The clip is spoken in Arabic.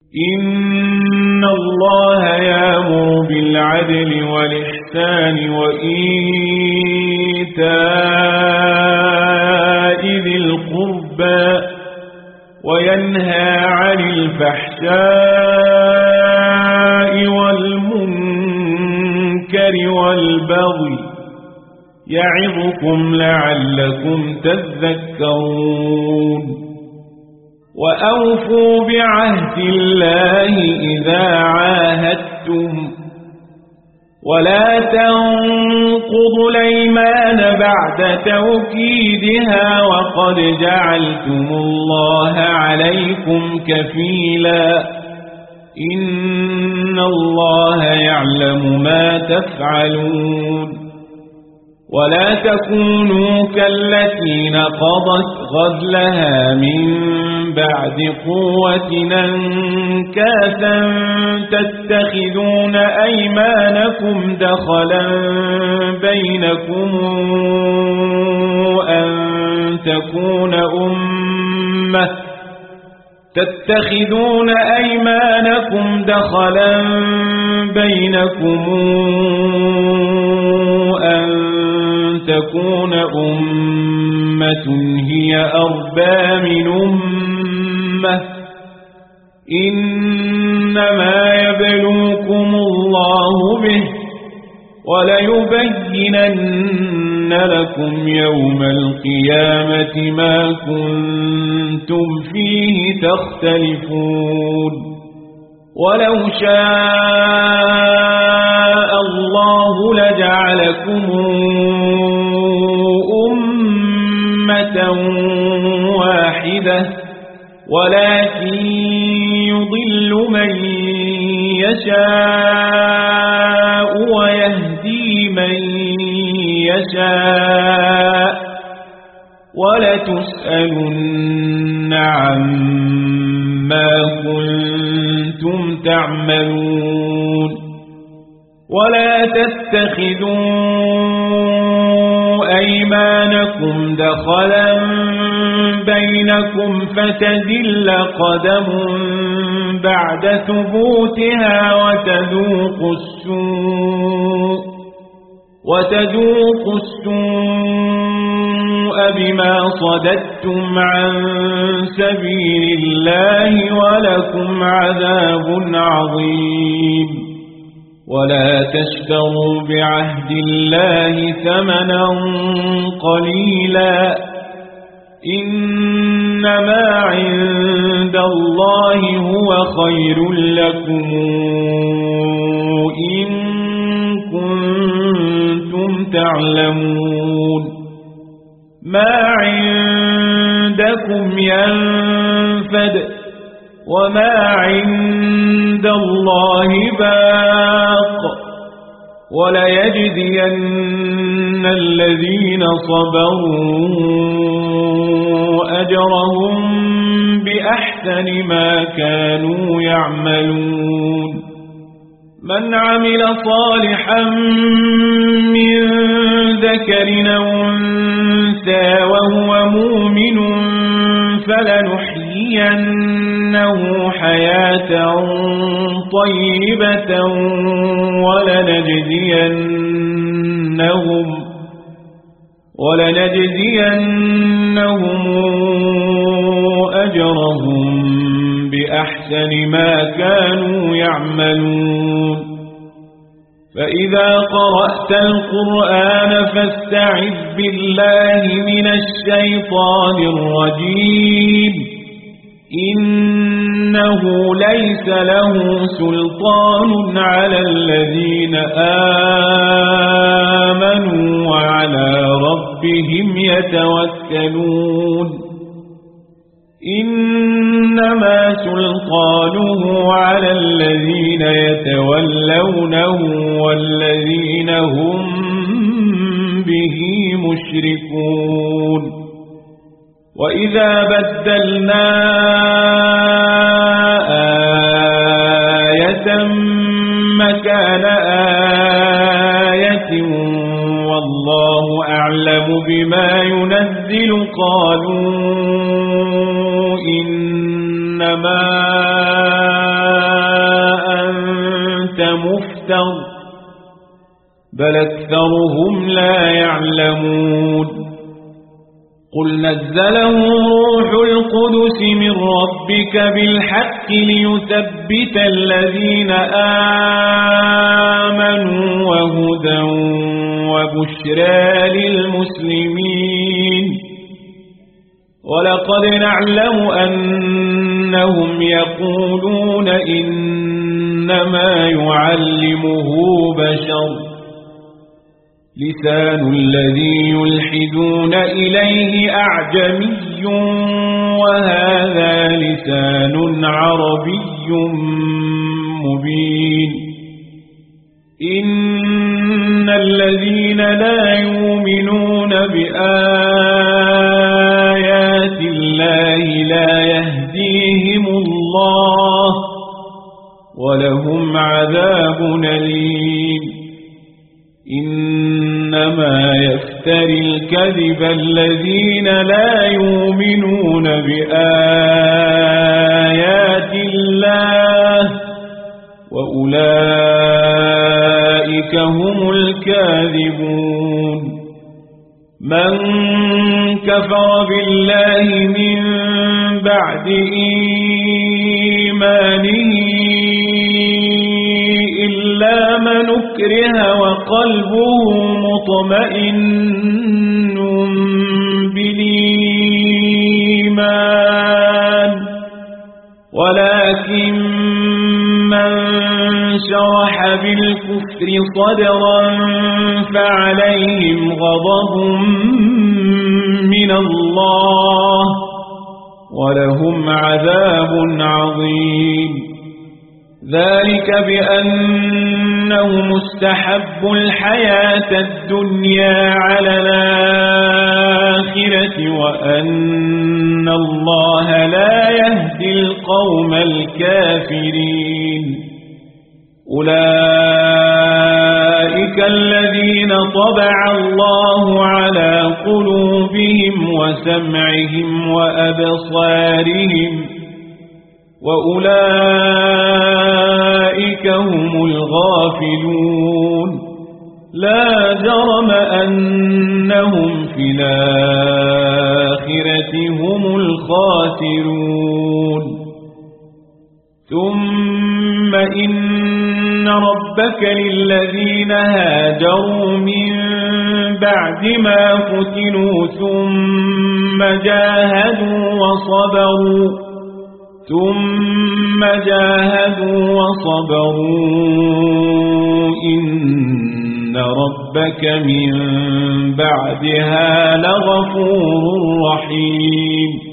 إن الله يأمر بالعدل والإحسان وإيتاء ذي القربى وينهى عن الفحشاء والمنكر والبغي يعظكم لعلكم تذكرون وأوفوا بعهد الله إذا عاهدتم ولا تنقضوا الأيمان بعد توكيدها وقد جعلتم الله عليكم كفيلا إن الله يعلم ما تفعلون ولا تكونوا كالتي نقضت غزلها من بعد قوة أنكاثا تتخذون أيمانكم دخلا بينكم أن تكون أمة هي أربى من أمة إنما يبلوكم الله به وليبينن لكم يوم القيامة ما كنتم فيه تختلفون ولو شاء الله لجعلكم أمة واحدة ولكن يضل من يشاء ويهدي من يشاء ولتسألن عما كنتم تعملون ولا تتخذوا أيمانكم دخلا بينكم فتزل قدم بعد ثبوتها وتذوقوا السوء بما صددتم عن سبيل الله ولكم عذاب عظيم ولا تشتروا بعهد الله ثمنا قليلا إنما عند الله هو خير لكم إن كنتم تعلمون ما عندكم ينفد وما عند الله باق وليجزين الذين صبروا أجرهم بأحسن ما كانوا يعملون من عمل صالحا من ذكر أو أنثى وهو مؤمن فلنحيينه حياة طيبة ولنجزينهم أجرهم بأحسن ما كانوا يعملون فإذا قرأت القرآن فاستعذ بالله من الشيطان الرجيم إنه ليس له سلطان على الذين آمنوا وعلى ربهم يتوكلون إنما سلطانه على الذين يتولونه والذين هم به مشركون وإذا بدلنا آية مكان آية والله أعلم بما ينزل قالوا إنما مفتر بل أكثرهم لا يعلمون قل نزله روح القدس من ربك بالحق ليثبت الذين آمنوا وهدى وبشرى للمسلمين ولقد نعلم أنهم يقولون إنما يعلمه بشر لسان الذي يلحدون إليه أعجمي وهذا لسان عربي مبين إن الذين لا يؤمنون بآيات الله لا يهديهم الله ولهم عذاب أليم إنما يفتري الكذب الذين لا يؤمنون بآيات الله وأولئك هم الكاذبون من كفر بالله من بعد إيمانه إلا من أكره وقلبه مطمئن بالإيمان ولكن من شرح بالكفر صدرا فعليهم غضب من الله ولهم عذاب عظيم ذلك بأنهم استحبوا الحياة الدنيا على الآخرة وأن الله لا يهدي القوم الكافرين أولئك الذين طبع الله على قلوبهم وسمعهم وأبصارهم وأولئك هم الغافلون لا جرم أنهم في الآخرة هم الخاسرون ثم إن ربك للذين هاجروا من بعد ما فتنوا ثم جاهدوا وصبروا إن ربك من بعدها لغفور رحيم